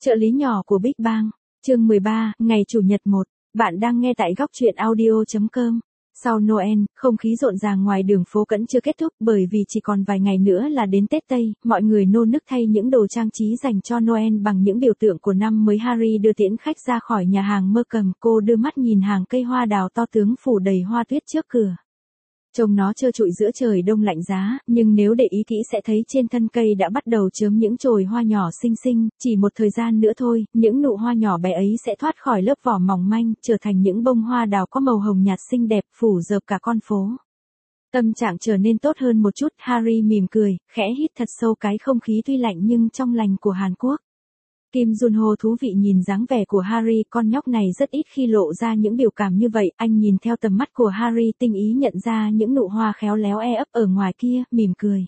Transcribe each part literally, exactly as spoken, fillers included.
Trợ lý nhỏ của Big Bang, chương mười ba, ngày Chủ nhật một, bạn đang nghe tại góc truyện audio chấm com. Sau Noel, không khí rộn ràng ngoài đường phố vẫn chưa kết thúc bởi vì chỉ còn vài ngày nữa là đến Tết Tây, mọi người nô nức thay những đồ trang trí dành cho Noel bằng những biểu tượng của năm mới. Harry đưa tiễn khách ra khỏi nhà hàng Markham, cô đưa mắt nhìn hàng cây hoa đào to tướng phủ đầy hoa tuyết trước cửa. Trông nó trơ trụi giữa trời đông lạnh giá, nhưng nếu để ý kỹ sẽ thấy trên thân cây đã bắt đầu chớm những chồi hoa nhỏ xinh xinh, chỉ một thời gian nữa thôi, những nụ hoa nhỏ bé ấy sẽ thoát khỏi lớp vỏ mỏng manh, trở thành những bông hoa đào có màu hồng nhạt xinh đẹp phủ rợp cả con phố. Tâm trạng trở nên tốt hơn một chút, Harry mỉm cười, khẽ hít thật sâu cái không khí tuy lạnh nhưng trong lành của Hàn Quốc. Kim Junho thú vị nhìn dáng vẻ của Harry, con nhóc này rất ít khi lộ ra những biểu cảm như vậy, anh nhìn theo tầm mắt của Harry tinh ý nhận ra những nụ hoa khéo léo e ấp ở ngoài kia, mỉm cười.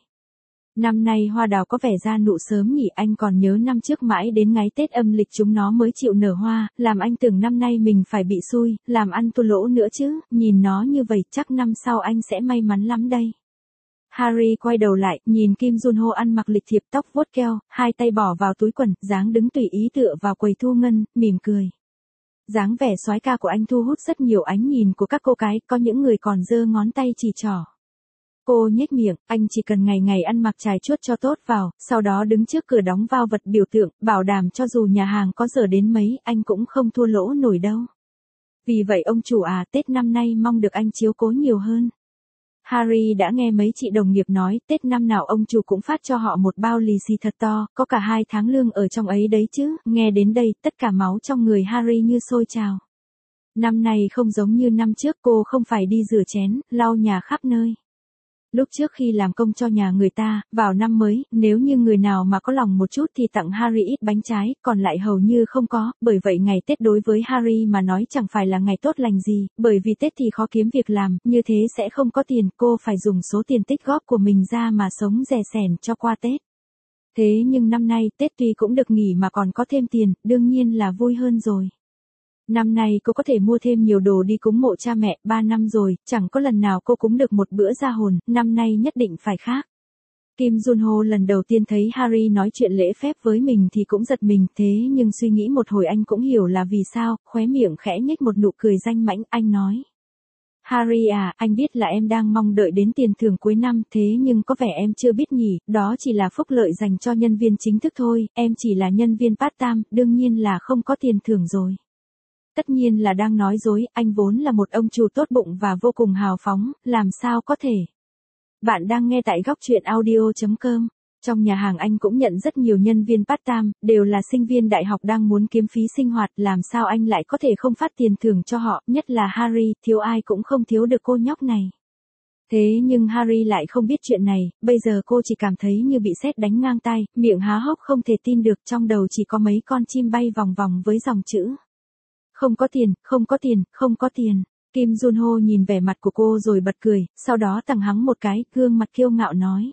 Năm nay hoa đào có vẻ ra nụ sớm nhỉ, anh còn nhớ năm trước mãi đến ngày Tết âm lịch chúng nó mới chịu nở hoa, làm anh tưởng năm nay mình phải bị xui, làm ăn thua lỗ nữa chứ, nhìn nó như vậy chắc năm sau anh sẽ may mắn lắm đây. Harry quay đầu lại, nhìn Kim Junho ăn mặc lịch thiệp, tóc vuốt keo, hai tay bỏ vào túi quần, dáng đứng tùy ý tựa vào quầy thu ngân, mỉm cười. Dáng vẻ soái ca của anh thu hút rất nhiều ánh nhìn của các cô gái, có những người còn giơ ngón tay chỉ trỏ. Cô nhếch miệng, anh chỉ cần ngày ngày ăn mặc trải chuốt cho tốt vào, sau đó đứng trước cửa đóng vào vật biểu tượng, bảo đảm cho dù nhà hàng có dở đến mấy, anh cũng không thua lỗ nổi đâu. Vì vậy ông chủ à, Tết năm nay mong được anh chiếu cố nhiều hơn. Harry đã nghe mấy chị đồng nghiệp nói, Tết năm nào ông chủ cũng phát cho họ một bao lì xì thật to, có cả hai tháng lương ở trong ấy đấy chứ, nghe đến đây, tất cả máu trong người Harry như sôi trào. Năm này không giống như năm trước, cô không phải đi rửa chén, lau nhà khắp nơi. Lúc trước khi làm công cho nhà người ta, vào năm mới, nếu như người nào mà có lòng một chút thì tặng Harry ít bánh trái, còn lại hầu như không có, bởi vậy ngày Tết đối với Harry mà nói chẳng phải là ngày tốt lành gì, bởi vì Tết thì khó kiếm việc làm, như thế sẽ không có tiền, cô phải dùng số tiền tích góp của mình ra mà sống rè sẻn cho qua Tết. Thế nhưng năm nay Tết tuy cũng được nghỉ mà còn có thêm tiền, đương nhiên là vui hơn rồi. Năm nay cô có thể mua thêm nhiều đồ đi cúng mộ cha mẹ, ba năm rồi, chẳng có lần nào cô cúng được một bữa ra hồn, năm nay nhất định phải khác. Kim Junho lần đầu tiên thấy Harry nói chuyện lễ phép với mình thì cũng giật mình, thế nhưng suy nghĩ một hồi anh cũng hiểu là vì sao, khóe miệng khẽ nhếch một nụ cười danh mãnh, anh nói. Harry à, anh biết là em đang mong đợi đến tiền thưởng cuối năm, thế nhưng có vẻ em chưa biết nhỉ, đó chỉ là phúc lợi dành cho nhân viên chính thức thôi, em chỉ là nhân viên part-time, đương nhiên là không có tiền thưởng rồi. Tất nhiên là đang nói dối, anh vốn là một ông chủ tốt bụng và vô cùng hào phóng, làm sao có thể. Bạn đang nghe tại góc truyện audio chấm com. Trong nhà hàng anh cũng nhận rất nhiều nhân viên part-time, đều là sinh viên đại học đang muốn kiếm phí sinh hoạt, làm sao anh lại có thể không phát tiền thưởng cho họ, nhất là Harry, thiếu ai cũng không thiếu được cô nhóc này. Thế nhưng Harry lại không biết chuyện này, bây giờ cô chỉ cảm thấy như bị sét đánh ngang tai, miệng há hốc không thể tin được, trong đầu chỉ có mấy con chim bay vòng vòng với dòng chữ. Không có tiền, không có tiền, không có tiền. Kim Junho nhìn vẻ mặt của cô rồi bật cười, sau đó tằng hắng một cái, gương mặt kiêu ngạo nói.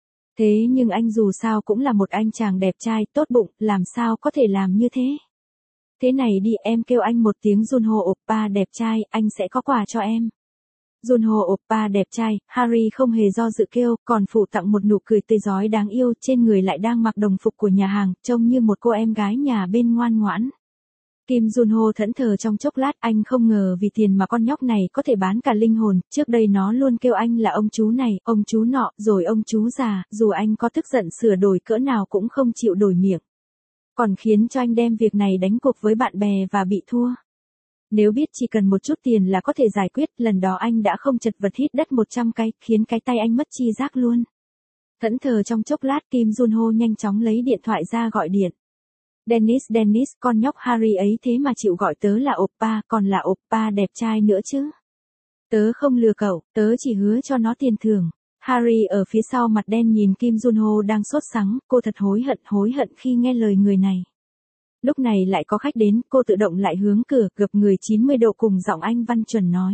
Thế nhưng anh dù sao cũng là một anh chàng đẹp trai, tốt bụng, làm sao có thể làm như thế? Thế này đi, em kêu anh một tiếng Junho oppa đẹp trai, anh sẽ có quà cho em. Junho oppa đẹp trai, Harry không hề do dự kêu, còn phụ tặng một nụ cười tươi rói đáng yêu, trên người lại đang mặc đồng phục của nhà hàng, trông như một cô em gái nhà bên ngoan ngoãn. Kim Junho thẫn thờ trong chốc lát, anh không ngờ vì tiền mà con nhóc này có thể bán cả linh hồn, trước đây nó luôn kêu anh là ông chú này, ông chú nọ, rồi ông chú già, dù anh có tức giận sửa đổi cỡ nào cũng không chịu đổi miệng. Còn khiến cho anh đem việc này đánh cuộc với bạn bè và bị thua. Nếu biết chỉ cần một chút tiền là có thể giải quyết, lần đó anh đã không chật vật hít đất một trăm cái, khiến cái tay anh mất chi giác luôn. Thẫn thờ trong chốc lát, Kim Junho nhanh chóng lấy điện thoại ra gọi điện. Dennis Dennis, con nhóc Harry ấy thế mà chịu gọi tớ là oppa, còn là oppa đẹp trai nữa chứ. Tớ không lừa cậu, tớ chỉ hứa cho nó tiền thưởng. Harry ở phía sau mặt đen nhìn Kim Junho đang sốt sắng, cô thật hối hận hối hận khi nghe lời người này. Lúc này lại có khách đến, cô tự động lại hướng cửa, gập người chín mươi độ cùng giọng Anh văn chuẩn nói.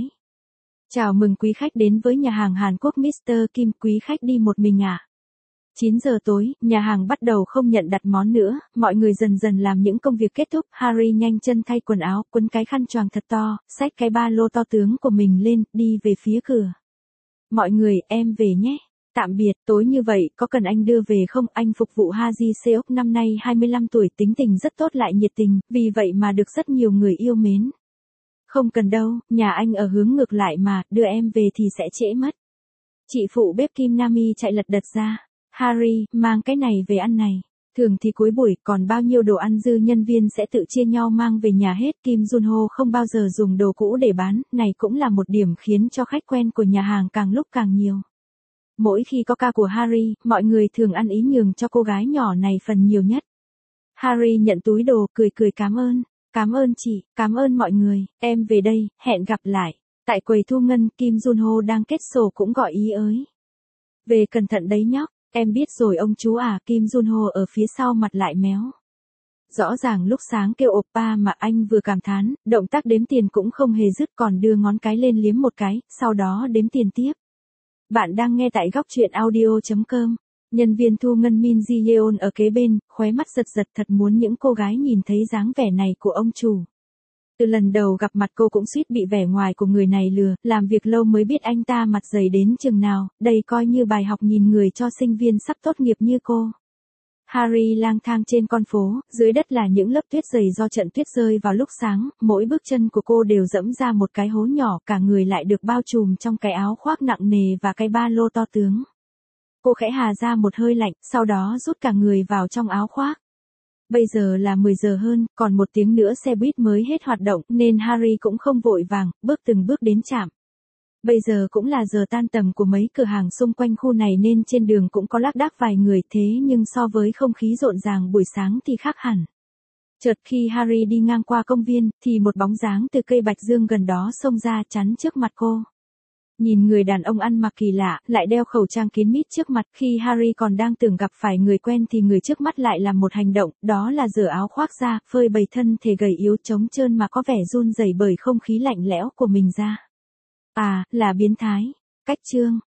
Chào mừng quý khách đến với nhà hàng Hàn Quốc mít tơ Kim, quý khách đi một mình à? chín giờ tối, nhà hàng bắt đầu không nhận đặt món nữa, mọi người dần dần làm những công việc kết thúc, Harry nhanh chân thay quần áo, quấn cái khăn choàng thật to, xách cái ba lô to tướng của mình lên, đi về phía cửa. Mọi người, em về nhé. Tạm biệt, tối như vậy, có cần anh đưa về không? Anh phục vụ Haji Seok năm nay hai mươi lăm tuổi, tính tình rất tốt lại nhiệt tình, vì vậy mà được rất nhiều người yêu mến. Không cần đâu, nhà anh ở hướng ngược lại mà, đưa em về thì sẽ trễ mất. Chị phụ bếp Kim Nami chạy lật đật ra. Harry, mang cái này về ăn này. Thường thì cuối buổi còn bao nhiêu đồ ăn dư nhân viên sẽ tự chia nhau mang về nhà hết. Kim Junho không bao giờ dùng đồ cũ để bán, này cũng là một điểm khiến cho khách quen của nhà hàng càng lúc càng nhiều. Mỗi khi có ca của Harry, mọi người thường ăn ý nhường cho cô gái nhỏ này phần nhiều nhất. Harry nhận túi đồ, cười cười cảm ơn. Cảm ơn chị, cảm ơn mọi người, em về đây, hẹn gặp lại. Tại quầy thu ngân, Kim Junho đang kết sổ cũng gọi ý ới. Về cẩn thận đấy nhóc, em biết rồi ông chú à. Kim Junho ở phía sau mặt lại méo. Rõ ràng lúc sáng kêu oppa mà anh vừa cảm thán, động tác đếm tiền cũng không hề dứt, còn đưa ngón cái lên liếm một cái, sau đó đếm tiền tiếp. Bạn đang nghe tại góc truyện audio chấm com. Nhân viên thu ngân Min Ji Yeon ở kế bên, khóe mắt giật giật, thật muốn những cô gái nhìn thấy dáng vẻ này của ông chủ. Từ lần đầu gặp mặt cô cũng suýt bị vẻ ngoài của người này lừa, làm việc lâu mới biết anh ta mặt dày đến chừng nào, đây coi như bài học nhìn người cho sinh viên sắp tốt nghiệp như cô. Harry lang thang trên con phố, dưới đất là những lớp tuyết dày do trận tuyết rơi vào lúc sáng, mỗi bước chân của cô đều dẫm ra một cái hố nhỏ, cả người lại được bao trùm trong cái áo khoác nặng nề và cái ba lô to tướng. Cô khẽ hà ra một hơi lạnh, sau đó rút cả người vào trong áo khoác. Bây giờ là mười giờ hơn, còn một tiếng nữa xe buýt mới hết hoạt động, nên Harry cũng không vội vàng, bước từng bước đến trạm. Bây giờ cũng là giờ tan tầm của mấy cửa hàng xung quanh khu này nên trên đường cũng có lác đác vài người, thế nhưng so với không khí rộn ràng buổi sáng thì khác hẳn. Chợt khi Harry đi ngang qua công viên, thì một bóng dáng từ cây bạch dương gần đó xông ra chắn trước mặt cô. Nhìn người đàn ông ăn mặc kỳ lạ, lại đeo khẩu trang kín mít trước mặt, khi Harry còn đang tưởng gặp phải người quen thì người trước mắt lại làm một hành động, đó là giở áo khoác ra, phơi bày thân thể gầy yếu trống trơn mà có vẻ run rẩy bởi không khí lạnh lẽo của mình ra. À, là biến thái. Cách chương